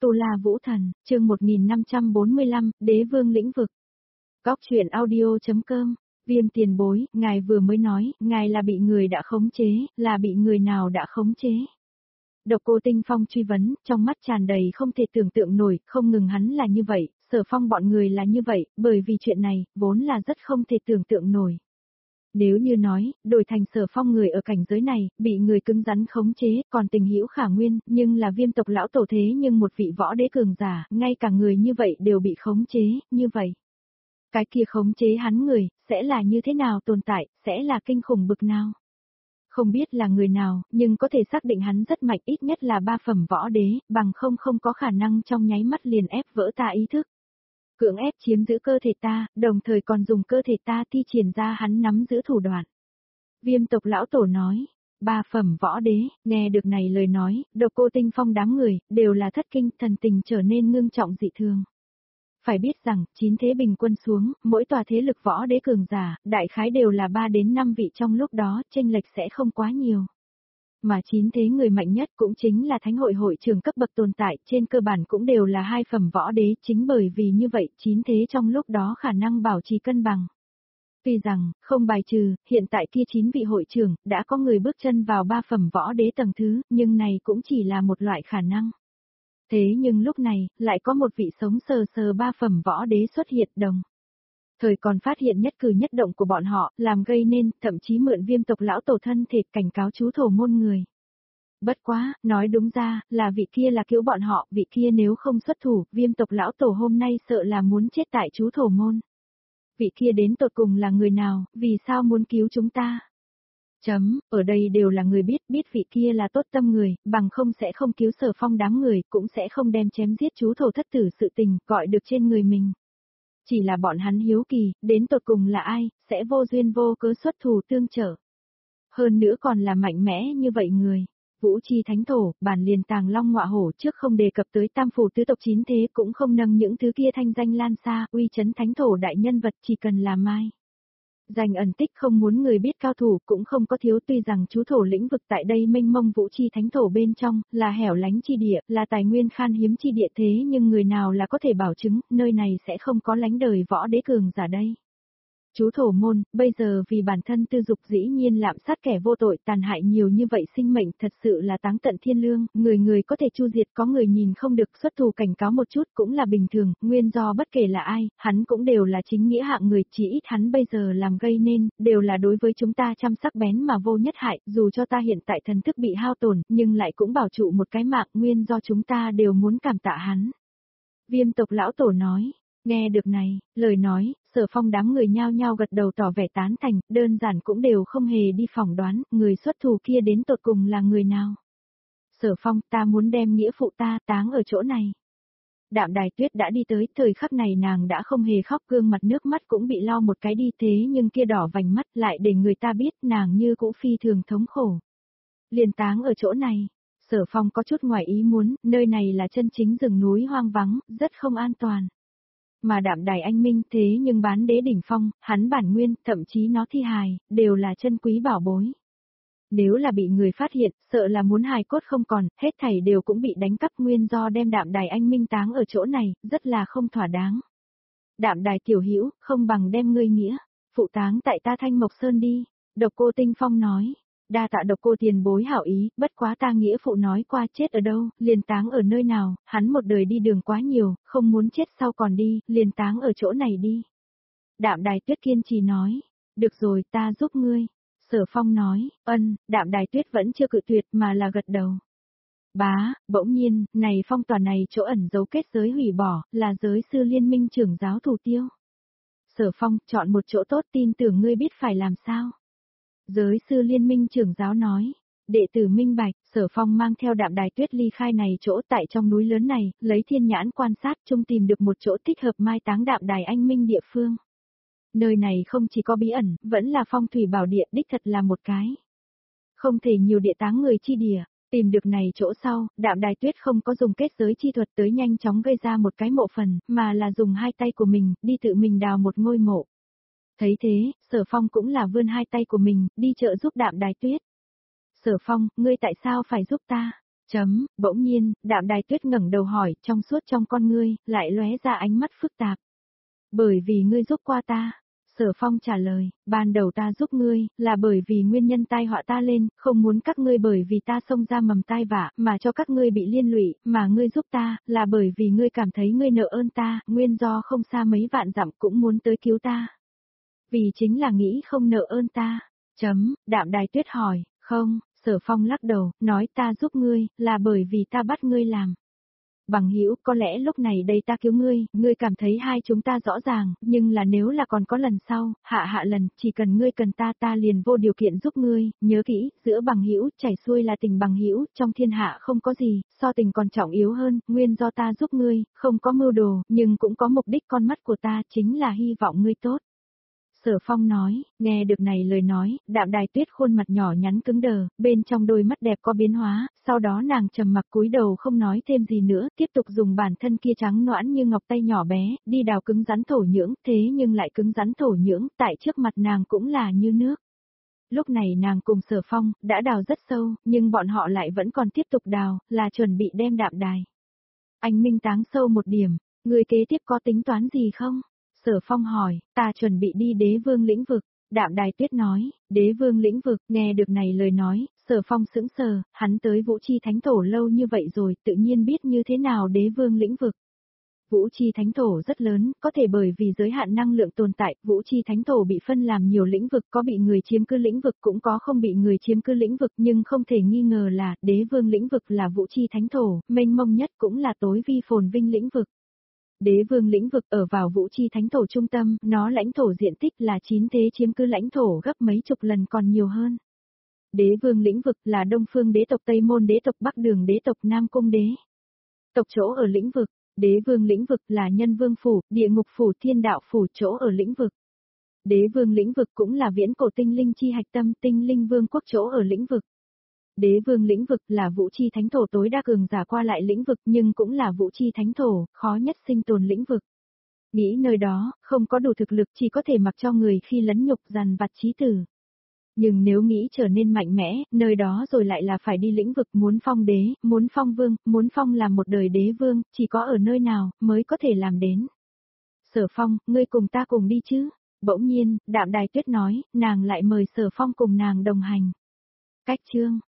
Tu La Vũ Thần, chương 1545, Đế Vương lĩnh vực. Góc truyện audio.com. Viêm tiền bối, ngài vừa mới nói, ngài là bị người đã khống chế, là bị người nào đã khống chế. Độc Cô Tinh Phong truy vấn, trong mắt tràn đầy không thể tưởng tượng nổi, không ngừng hắn là như vậy, Sở Phong bọn người là như vậy, bởi vì chuyện này, vốn là rất không thể tưởng tượng nổi. Nếu như nói, đổi thành Sở Phong người ở cảnh giới này, bị người cứng rắn khống chế, còn tình hữu khả nguyên, nhưng là Viêm tộc lão tổ thế nhưng một vị võ đế cường giả, ngay cả người như vậy đều bị khống chế, như vậy. Cái kia khống chế hắn người, sẽ là như thế nào tồn tại, sẽ là kinh khủng bực nào. Không biết là người nào, nhưng có thể xác định hắn rất mạnh, ít nhất là 3 phẩm võ đế, bằng không có khả năng trong nháy mắt liền ép vỡ ta ý thức. Cưỡng ép chiếm giữ cơ thể ta, đồng thời còn dùng cơ thể ta thi triển ra hắn nắm giữ thủ đoạn. Viêm tộc lão tổ nói, 3 phẩm võ đế, nghe được này lời nói, Độc Cô Tinh Phong đám người, đều là thất kinh, thần tình trở nên ngưng trọng dị thường. Phải biết rằng, 9 thế bình quân xuống, mỗi tòa thế lực võ đế cường giả, đại khái đều là 3 đến 5 vị trong lúc đó, chênh lệch sẽ không quá nhiều. Mà 9 thế người mạnh nhất cũng chính là thánh hội hội trưởng cấp bậc tồn tại, trên cơ bản cũng đều là 2 phẩm võ đế, chính bởi vì như vậy, 9 thế trong lúc đó khả năng bảo trì cân bằng. Tuy rằng, không bài trừ, hiện tại kia 9 vị hội trưởng, đã có người bước chân vào 3 phẩm võ đế tầng thứ, nhưng này cũng chỉ là một loại khả năng. Thế nhưng lúc này, lại có một vị sống sờ 3 phẩm võ đế xuất hiện đồng. Thời còn phát hiện nhất cử nhất động của bọn họ, làm gây nên, thậm chí mượn Viêm tộc lão tổ thân thể cảnh cáo chú thổ môn người. Bất quá, nói đúng ra, là vị kia là cứu bọn họ, vị kia nếu không xuất thủ, Viêm tộc lão tổ hôm nay sợ là muốn chết tại chú thổ môn. Vị kia đến tột cùng là người nào, vì sao muốn cứu chúng ta? Ở đây đều là người biết vị kia là tốt tâm người, bằng không sẽ không cứu Sở Phong đám người, cũng sẽ không đem chém giết chú thổ thất tử sự tình, gọi được trên người mình. Chỉ là bọn hắn hiếu kỳ, đến tột cùng là ai, sẽ vô duyên vô cớ xuất thủ tương trợ. Hơn nữa còn là mạnh mẽ như vậy người. Vũ Chi Thánh Thổ, bản liền tàng long ngọa hổ trước không đề cập tới tam phủ tứ tộc 9 thế cũng không nâng những thứ kia thanh danh lan xa, uy chấn Thánh Thổ đại nhân vật chỉ cần là mai. Danh ẩn tích không muốn người biết cao thủ cũng không có thiếu, tuy rằng chú thổ lĩnh vực tại đây mênh mông Vũ Chi Thánh Thổ bên trong, là hẻo lánh chi địa, là tài nguyên khan hiếm chi địa, thế nhưng người nào là có thể bảo chứng, nơi này sẽ không có lánh đời võ đế cường giả đây. Chú thổ môn, bây giờ vì bản thân tư dục dĩ nhiên lạm sát kẻ vô tội, tàn hại nhiều như vậy sinh mệnh, thật sự là táng tận thiên lương, người có thể chu diệt, có người nhìn không được xuất thù cảnh cáo một chút cũng là bình thường, nguyên do bất kể là ai, hắn cũng đều là chính nghĩa hạng người, chỉ ít hắn bây giờ làm gây nên, đều là đối với chúng ta chăm sắc bén mà vô nhất hại, dù cho ta hiện tại thần thức bị hao tổn, nhưng lại cũng bảo trụ một cái mạng, nguyên do chúng ta đều muốn cảm tạ hắn. Viêm tộc lão tổ nói. Nghe được này, lời nói, Sở Phong đám người nhao nhao gật đầu tỏ vẻ tán thành, đơn giản cũng đều không hề đi phỏng đoán, người xuất thù kia đến tột cùng là người nào. Sở Phong, ta muốn đem nghĩa phụ ta táng ở chỗ này. Đạm Đài Tuyết đã đi tới, thời khắc này nàng đã không hề khóc, gương mặt nước mắt cũng bị lau một cái đi, thế nhưng kia đỏ vành mắt lại để người ta biết nàng như cũ phi thường thống khổ. Liền táng ở chỗ này. Sở Phong có chút ngoài ý muốn, nơi này là chân chính rừng núi hoang vắng, rất không an toàn. Mà Đạm Đài anh minh thế nhưng bán đế đỉnh phong, hắn bản nguyên, thậm chí nó thi hài, đều là chân quý bảo bối. Nếu là bị người phát hiện, sợ là muốn hài cốt không còn, hết thảy đều cũng bị đánh cắp, nguyên do đem Đạm Đài anh minh táng ở chỗ này, rất là không thỏa đáng. Đạm Đài tiểu hữu, không bằng đem ngươi nghĩa, phụ táng tại ta Thanh Mộc Sơn đi, Độc Cô Tinh Phong nói. Đa tạ Độc Cô tiền bối hảo ý, bất quá ta nghĩa phụ nói qua chết ở đâu, liền táng ở nơi nào, hắn một đời đi đường quá nhiều, không muốn chết sau còn đi, liền táng ở chỗ này đi. Đạm Đài Tuyết kiên trì nói, được rồi ta giúp ngươi. Sở Phong nói, Đạm Đài Tuyết vẫn chưa cự tuyệt mà là gật đầu. Bỗng nhiên, này phong tỏa này chỗ ẩn dấu kết giới hủy bỏ, là giới sư liên minh trưởng giáo thủ tiêu. Sở Phong, chọn một chỗ tốt, tin tưởng ngươi biết phải làm sao. Giới sư liên minh trưởng giáo nói, đệ tử minh bạch. Sở Phong mang theo Đạm Đài Tuyết ly khai này chỗ, tại trong núi lớn này, lấy thiên nhãn quan sát chung tìm được một chỗ thích hợp mai táng Đạm Đài anh minh địa phương. Nơi này không chỉ có bí ẩn, vẫn là phong thủy bảo địa, đích thật là một cái. Không thể nhiều địa táng người chi địa, tìm được này chỗ sau, Đạm Đài Tuyết không có dùng kết giới chi thuật tới nhanh chóng gây ra một cái mộ phần, mà là dùng hai tay của mình, đi tự mình đào một ngôi mộ. Thấy thế, Sở Phong cũng là vươn hai tay của mình, đi trợ giúp Đạm Đài Tuyết. Sở Phong, ngươi tại sao phải giúp ta? Bỗng nhiên, Đạm Đài Tuyết ngẩng đầu hỏi, trong suốt trong con ngươi, lại lóe ra ánh mắt phức tạp. Bởi vì ngươi giúp qua ta. Sở Phong trả lời, ban đầu ta giúp ngươi, là bởi vì nguyên nhân tai họa ta lên, không muốn các ngươi bởi vì ta xông ra mầm tai vạ, mà cho các ngươi bị liên lụy, mà ngươi giúp ta, là bởi vì ngươi cảm thấy ngươi nợ ơn ta, nguyên do không xa mấy vạn dặm cũng muốn tới cứu ta. Vì chính là nghĩ không nợ ơn ta. Đạm Đài Tuyết hỏi, không, Sở Phong lắc đầu, nói ta giúp ngươi, là bởi vì ta bắt ngươi làm. Bằng hữu, có lẽ lúc này đây ta cứu ngươi cảm thấy hai chúng ta rõ ràng, nhưng là nếu là còn có lần sau, hạ lần, chỉ cần ngươi cần ta liền vô điều kiện giúp ngươi, nhớ kỹ, giữa bằng hữu chảy xuôi là tình bằng hữu, trong thiên hạ không có gì, so tình còn trọng yếu hơn, nguyên do ta giúp ngươi, không có mưu đồ, nhưng cũng có mục đích, con mắt của ta chính là hy vọng ngươi tốt. Sở Phong nói, nghe được này lời nói, Đạm Đài Tuyết khuôn mặt nhỏ nhắn cứng đờ, bên trong đôi mắt đẹp có biến hóa, sau đó nàng trầm mặc cúi đầu không nói thêm gì nữa, tiếp tục dùng bản thân kia trắng nõn như ngọc tay nhỏ bé, đi đào cứng rắn thổ nhưỡng, thế nhưng lại cứng rắn thổ nhưỡng, tại trước mặt nàng cũng là như nước. Lúc này nàng cùng Sở Phong, đã đào rất sâu, nhưng bọn họ lại vẫn còn tiếp tục đào, là chuẩn bị đem Đạm Đài. Anh minh táng sâu một điểm, người kế tiếp có tính toán gì không? Sở Phong hỏi, ta chuẩn bị đi Đế Vương lĩnh vực. Đạm Đài Tuyết nói, Đế Vương lĩnh vực, nghe được này lời nói, Sở Phong sững sờ, hắn tới Vũ Chi Thánh Thổ lâu như vậy rồi, tự nhiên biết như thế nào Đế Vương lĩnh vực. Vũ Chi Thánh Thổ rất lớn, có thể bởi vì giới hạn năng lượng tồn tại, Vũ Chi Thánh Thổ bị phân làm nhiều lĩnh vực, có bị người chiếm cứ lĩnh vực cũng có không bị người chiếm cứ lĩnh vực, nhưng không thể nghi ngờ là Đế Vương lĩnh vực là Vũ Chi Thánh Thổ, mênh mông nhất cũng là tối vi phồn vinh lĩnh vực. Đế Vương lĩnh vực ở vào Vũ Chi Thánh Thổ trung tâm, nó lãnh thổ diện tích là 9 thế chiếm cứ lãnh thổ gấp mấy chục lần còn nhiều hơn. Đế Vương lĩnh vực là Đông Phương đế tộc, Tây Môn đế tộc, Bắc Đường đế tộc, Nam Cung đế tộc chỗ ở lĩnh vực. Đế Vương lĩnh vực là Nhân Vương phủ, Địa Ngục phủ, Thiên Đạo phủ chỗ ở lĩnh vực. Đế Vương lĩnh vực cũng là viễn cổ tinh linh chi hạch tâm, Tinh Linh Vương quốc chỗ ở lĩnh vực. Đế Vương lĩnh vực là Vũ Chi Thánh Thổ tối đa cường giả qua lại lĩnh vực, nhưng cũng là Vũ Chi Thánh Thổ, khó nhất sinh tồn lĩnh vực. Nghĩ nơi đó, không có đủ thực lực, chỉ có thể mặc cho người khi lấn nhục dằn vặt chí tử. Nhưng nếu nghĩ trở nên mạnh mẽ, nơi đó rồi lại là phải đi lĩnh vực, muốn phong đế, muốn phong vương, muốn phong làm một đời đế vương, chỉ có ở nơi nào, mới có thể làm đến. Sở Phong, ngươi cùng ta cùng đi chứ? Bỗng nhiên, Đạm Đài Tuyết nói, nàng lại mời Sở Phong cùng nàng đồng hành. Cách chương